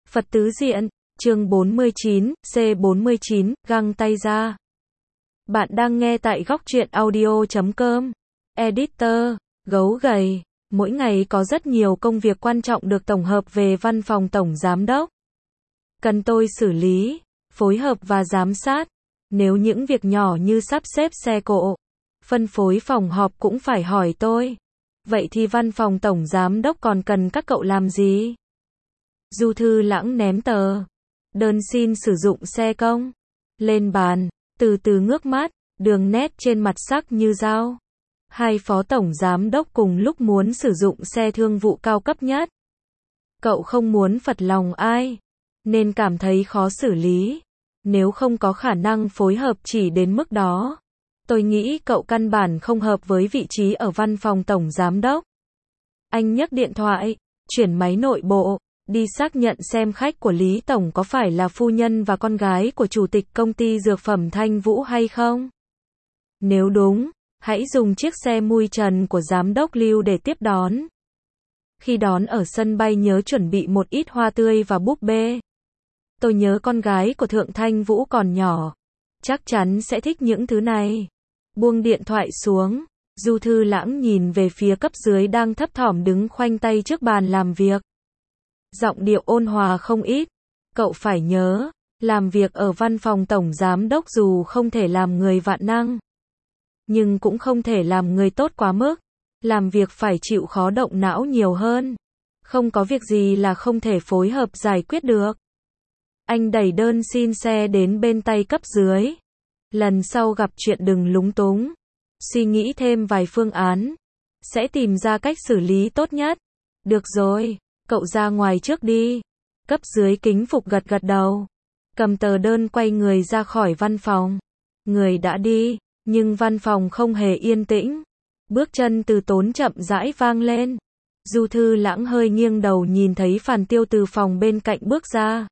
Phật tứ diện, chương 49, C49, găng tay ra. Bạn đang nghe tại góc truyện audio.com. Editor, gấu gầy. Mỗi ngày có rất nhiều công việc quan trọng được tổng hợp về văn phòng tổng giám đốc. Cần tôi xử lý, phối hợp và giám sát. Nếu những việc nhỏ như sắp xếp xe cộ, phân phối phòng họp cũng phải hỏi tôi. Vậy thì văn phòng tổng giám đốc còn cần các cậu làm gì? Du Thư Lãng ném tờ đơn xin sử dụng xe công lên bàn, từ từ ngước mắt, đường nét trên mặt sắc như dao. Hai phó tổng giám đốc cùng lúc muốn sử dụng xe thương vụ cao cấp nhất. Cậu không muốn phật lòng ai, nên cảm thấy khó xử lý. Nếu không có khả năng phối hợp chỉ đến mức đó, tôi nghĩ cậu căn bản không hợp với vị trí ở văn phòng tổng giám đốc. Anh nhấc điện thoại, chuyển máy nội bộ, đi xác nhận xem khách của Lý Tổng có phải là phu nhân và con gái của chủ tịch công ty dược phẩm Thanh Vũ hay không. Nếu đúng, hãy dùng chiếc xe mui trần của giám đốc Lưu để tiếp đón. Khi đón ở sân bay nhớ chuẩn bị một ít hoa tươi và búp bê. Tôi nhớ con gái của Thượng Thanh Vũ còn nhỏ, chắc chắn sẽ thích những thứ này. Buông điện thoại xuống, Du Thư Lãng nhìn về phía cấp dưới đang thấp thỏm đứng khoanh tay trước bàn làm việc. Giọng điệu ôn hòa không ít. Cậu phải nhớ, làm việc ở văn phòng tổng giám đốc dù không thể làm người vạn năng, nhưng cũng không thể làm người tốt quá mức. Làm việc phải chịu khó động não nhiều hơn. Không có việc gì là không thể phối hợp giải quyết được. Anh đẩy đơn xin xe đến bên tay cấp dưới. Lần sau gặp chuyện đừng lúng túng. Suy nghĩ thêm vài phương án, sẽ tìm ra cách xử lý tốt nhất. Được rồi, cậu ra ngoài trước đi. Cấp dưới kính phục gật gật đầu. Cầm tờ đơn quay người ra khỏi văn phòng. Người đã đi, nhưng văn phòng không hề yên tĩnh. Bước chân từ tốn chậm rãi vang lên. Du Thư Lãng hơi nghiêng đầu nhìn thấy Phàn Tiêu từ phòng bên cạnh bước ra.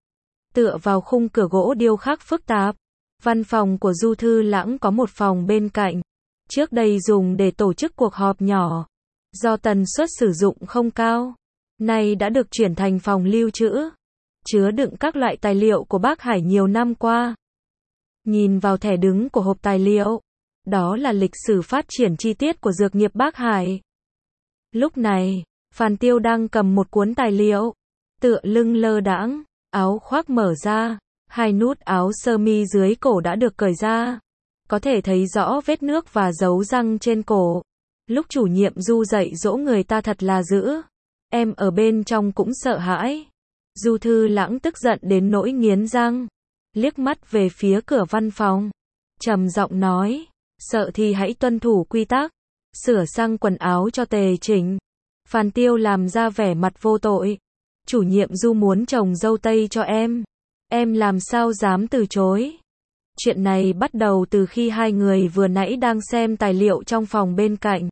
Tựa vào khung cửa gỗ điêu khắc phức tạp. Văn phòng của Du Thư Lãng có một phòng bên cạnh. Trước đây dùng để tổ chức cuộc họp nhỏ. Do tần suất sử dụng không cao, nay đã được chuyển thành phòng lưu trữ, chứa đựng các loại tài liệu của Bác Hải nhiều năm qua. Nhìn vào thẻ đứng của hộp tài liệu, đó là lịch sử phát triển chi tiết của dược nghiệp Bác Hải. Lúc này, Phàn Tiêu đang cầm một cuốn tài liệu, tựa lưng lơ đãng, áo khoác mở ra, hai nút áo sơ mi dưới cổ đã được cởi ra. Có thể thấy rõ vết nước và dấu răng trên cổ. Lúc chủ nhiệm Du dạy dỗ người ta thật là dữ. Em ở bên trong cũng sợ hãi. Du Thư Lãng tức giận đến nỗi nghiến răng, liếc mắt về phía cửa văn phòng, trầm giọng nói, sợ thì hãy tuân thủ quy tắc, sửa sang quần áo cho tề chỉnh. Phàn Tiêu làm ra vẻ mặt vô tội. Chủ nhiệm Du muốn trồng dâu tây cho em làm sao dám từ chối. Chuyện này bắt đầu từ khi hai người vừa nãy đang xem tài liệu trong phòng bên cạnh.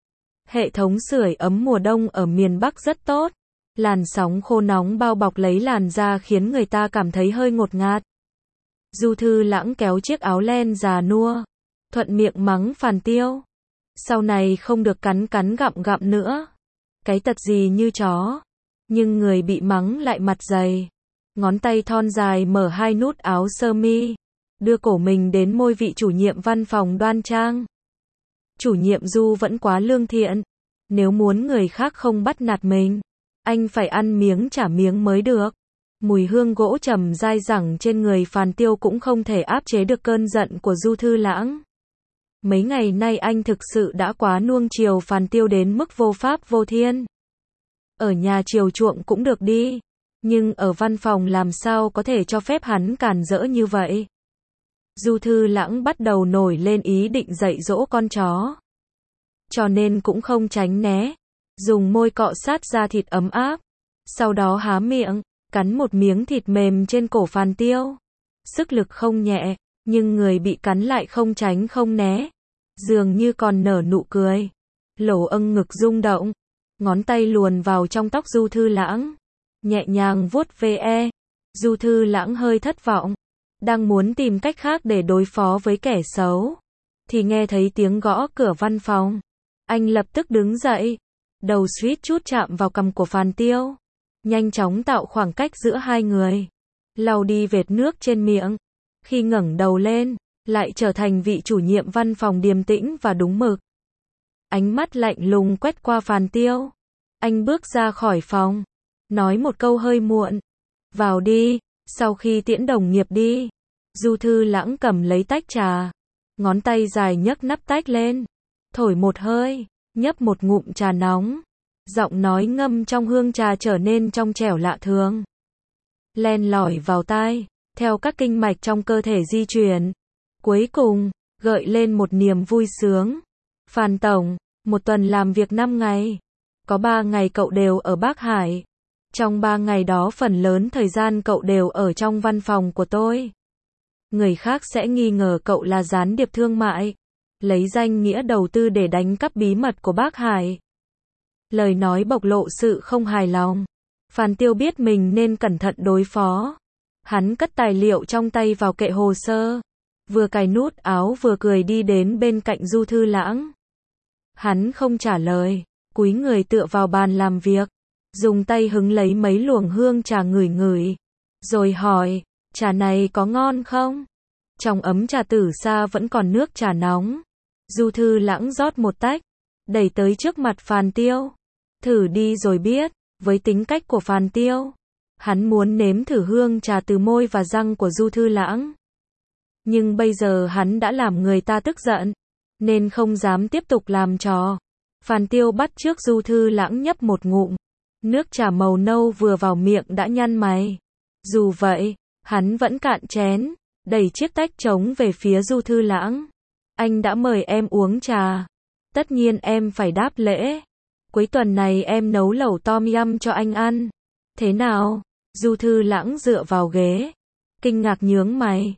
Hệ thống sưởi ấm mùa đông ở miền Bắc rất tốt. Làn sóng khô nóng bao bọc lấy làn da khiến người ta cảm thấy hơi ngột ngạt. Du Thư Lãng kéo chiếc áo len già nua, thuận miệng mắng Phàn Tiêu. Sau này không được cắn cắn gặm gặm nữa. Cái tật gì như chó. Nhưng người bị mắng lại mặt dày. Ngón tay thon dài mở hai nút áo sơ mi, đưa cổ mình đến môi vị chủ nhiệm văn phòng đoan trang. Chủ nhiệm Du vẫn quá lương thiện. Nếu muốn người khác không bắt nạt mình, anh phải ăn miếng trả miếng mới được. Mùi hương gỗ trầm dai dẳng trên người Phàn Tiêu cũng không thể áp chế được cơn giận của Du Thư Lãng. Mấy ngày nay anh thực sự đã quá nuông chiều Phàn Tiêu đến mức vô pháp vô thiên. Ở nhà chiều chuộng cũng được đi, nhưng ở văn phòng làm sao có thể cho phép hắn càn rỡ như vậy. Du Thư Lãng bắt đầu nổi lên ý định dạy dỗ con chó. Cho nên cũng không tránh né, dùng môi cọ sát da thịt ấm áp, sau đó há miệng, cắn một miếng thịt mềm trên cổ Phàn Tiêu. Sức lực không nhẹ, nhưng người bị cắn lại không tránh không né, dường như còn nở nụ cười. Lỗ âng ngực rung động, ngón tay luồn vào trong tóc Du Thư Lãng, nhẹ nhàng vuốt ve. Du Thư Lãng hơi thất vọng, đang muốn tìm cách khác để đối phó với kẻ xấu, thì nghe thấy tiếng gõ cửa văn phòng. Anh lập tức đứng dậy, đầu suýt chút chạm vào cằm của Phàn Tiêu. nhanh chóng tạo khoảng cách giữa hai người, lau đi vệt nước trên miệng. Khi ngẩng đầu lên, lại trở thành vị chủ nhiệm văn phòng điềm tĩnh và đúng mực. Ánh mắt lạnh lùng quét qua Phàn Tiêu. Anh bước ra khỏi phòng, nói một câu hơi muộn. Vào đi. Sau khi tiễn đồng nghiệp đi, Du Thư Lãng cầm lấy tách trà, ngón tay dài nhấc nắp tách lên, thổi một hơi, nhấp một ngụm trà nóng. Giọng nói ngâm trong hương trà trở nên trong trẻo lạ thường, len lỏi vào tai, theo các kinh mạch trong cơ thể di chuyển. Cuối cùng, gợi lên một niềm vui sướng. Phàn tổng, một tuần làm việc 5 ngày. Có 3 ngày cậu đều ở Bắc Hải. Trong 3 ngày đó phần lớn thời gian cậu đều ở trong văn phòng của tôi. Người khác sẽ nghi ngờ cậu là gián điệp thương mại, lấy danh nghĩa đầu tư để đánh cắp bí mật của Bắc Hải. Lời nói bộc lộ sự không hài lòng. Phàn Tiêu biết mình nên cẩn thận đối phó. Hắn cất tài liệu trong tay vào kệ hồ sơ, vừa cài nút áo vừa cười đi đến bên cạnh Du Thư Lãng. Hắn không trả lời, cúi người tựa vào bàn làm việc, dùng tay hứng lấy mấy luồng hương trà ngửi ngửi, rồi hỏi, trà này có ngon không? Trong ấm trà tử sa vẫn còn nước trà nóng. Du Thư Lãng rót một tách, đẩy tới trước mặt Phàn Tiêu. Thử đi rồi biết. Với tính cách của Phàn Tiêu, hắn muốn nếm thử hương trà từ môi và răng của Du Thư Lãng. Nhưng bây giờ hắn đã làm người ta tức giận, nên không dám tiếp tục làm trò. Phàn Tiêu bắt chước Du Thư Lãng nhấp một ngụm. Nước trà màu nâu vừa vào miệng đã nhăn mày. Dù vậy, hắn vẫn cạn chén, đẩy chiếc tách trống về phía Du Thư Lãng. Anh đã mời em uống trà. Tất nhiên em phải đáp lễ. Cuối tuần này em nấu lẩu tom yum cho anh ăn. Thế nào? Du Thư Lãng dựa vào ghế, kinh ngạc nhướng mày.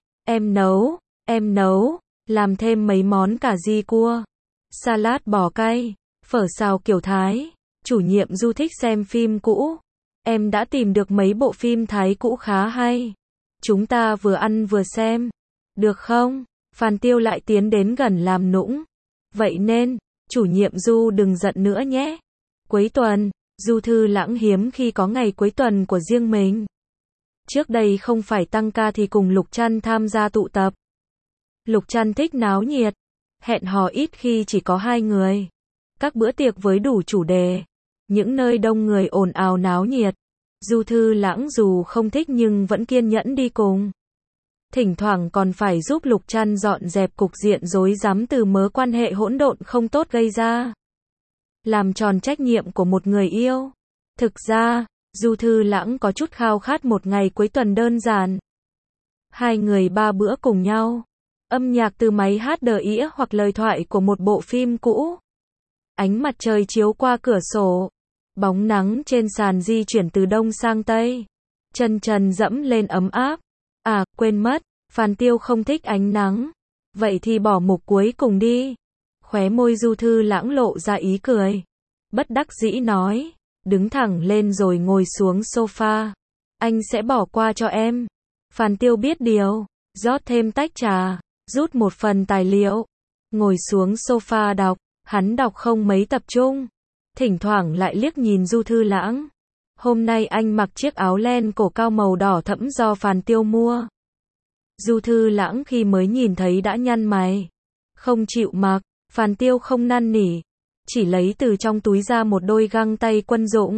Em nấu, làm thêm mấy món cà ri cua, salad bò cay, phở xào kiểu Thái. Chủ nhiệm Du thích xem phim cũ. Em đã tìm được mấy bộ phim Thái cũ khá hay. Chúng ta vừa ăn vừa xem. Được không? Phàn Tiêu lại tiến đến gần làm nũng. Vậy nên, chủ nhiệm Du đừng giận nữa nhé. Cuối tuần, Du Thư Lãng hiếm khi có ngày cuối tuần của riêng mình. Trước đây không phải tăng ca thì cùng Lục Trăn tham gia tụ tập. Lục Trăn thích náo nhiệt, hẹn hò ít khi chỉ có 2 người. Các bữa tiệc với đủ chủ đề, những nơi đông người ồn ào náo nhiệt. Du Thư Lãng dù không thích nhưng vẫn kiên nhẫn đi cùng. Thỉnh thoảng còn phải giúp Lục Trăn dọn dẹp cục diện rối rắm từ mớ quan hệ hỗn độn không tốt gây ra. Làm tròn trách nhiệm của một người yêu. Thực ra, Du Thư Lãng có chút khao khát một ngày cuối tuần đơn giản. 2 người 3 bữa cùng nhau. Âm nhạc từ máy hát đờ ĩa hoặc lời thoại của một bộ phim cũ. Ánh mặt trời chiếu qua cửa sổ. Bóng nắng trên sàn di chuyển từ đông sang tây. Chân trần dẫm lên ấm áp. À, quên mất, Phàn Tiêu không thích ánh nắng. Vậy thì bỏ mục cuối cùng đi. Khóe môi Du Thư Lãng lộ ra ý cười. Bất đắc dĩ nói. Đứng thẳng lên rồi ngồi xuống sofa. Anh sẽ bỏ qua cho em. Phàn Tiêu biết điều. Rót thêm tách trà. Rút một phần tài liệu. Ngồi xuống sofa đọc. Hắn đọc không mấy tập trung. Thỉnh thoảng lại liếc nhìn Du Thư Lãng. Hôm nay anh mặc chiếc áo len cổ cao màu đỏ thẫm do Phàn Tiêu mua. Du Thư Lãng khi mới nhìn thấy đã nhăn mày. Không chịu mặc. Phàn Tiêu không năn nỉ, chỉ lấy từ trong túi ra một đôi găng tay quân dụng.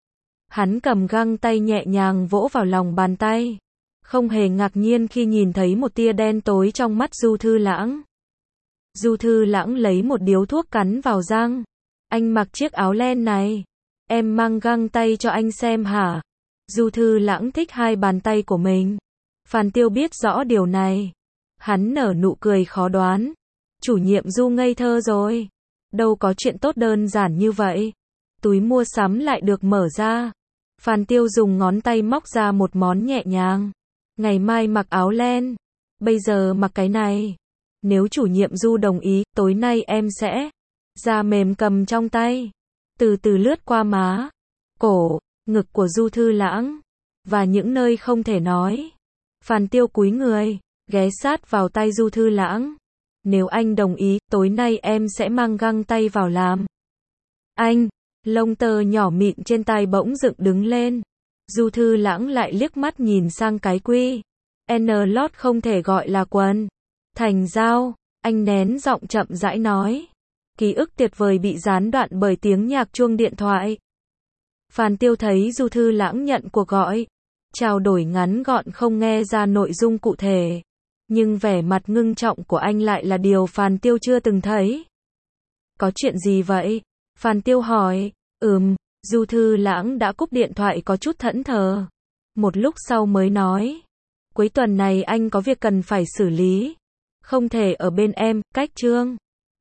Hắn cầm găng tay nhẹ nhàng vỗ vào lòng bàn tay. Không hề ngạc nhiên khi nhìn thấy một tia đen tối trong mắt Du Thư Lãng. Du Thư Lãng lấy một điếu thuốc cắn vào răng. Anh mặc chiếc áo len này. Em mang găng tay cho anh xem hả? Du Thư Lãng thích 2 bàn tay của mình. Phàn Tiêu biết rõ điều này. Hắn nở nụ cười khó đoán. Chủ nhiệm Du ngây thơ rồi. Đâu có chuyện tốt đơn giản như vậy. Túi mua sắm lại được mở ra. Phàn Tiêu dùng ngón tay móc ra một món nhẹ nhàng. Ngày mai mặc áo len. Bây giờ mặc cái này. Nếu chủ nhiệm Du đồng ý, tối nay em sẽ. Da mềm cầm trong tay. Từ từ lướt qua má, cổ, ngực của Du Thư Lãng. Và những nơi không thể nói. Phàn Tiêu cúi người, ghé sát vào tay Du Thư Lãng. Nếu anh đồng ý, tối nay em sẽ mang găng tay vào làm. Anh, lông tơ nhỏ mịn trên tai bỗng dựng đứng lên. Du Thư Lãng lại liếc mắt nhìn sang cái quy. N lót không thể gọi là quần. Thành Giao, anh nén giọng chậm rãi nói. Ký ức tuyệt vời bị gián đoạn bởi tiếng nhạc chuông điện thoại. Phan Tiêu thấy Du Thư Lãng nhận cuộc gọi. Trao đổi ngắn gọn không nghe ra nội dung cụ thể. Nhưng vẻ mặt ngưng trọng của anh lại là điều Phan Tiêu chưa từng thấy. Có chuyện gì vậy? Phan Tiêu hỏi. Du Thư Lãng đã cúp điện thoại có chút thẫn thờ. Một lúc sau mới nói. Cuối tuần này anh có việc cần phải xử lý. Không thể ở bên em, cách Trương.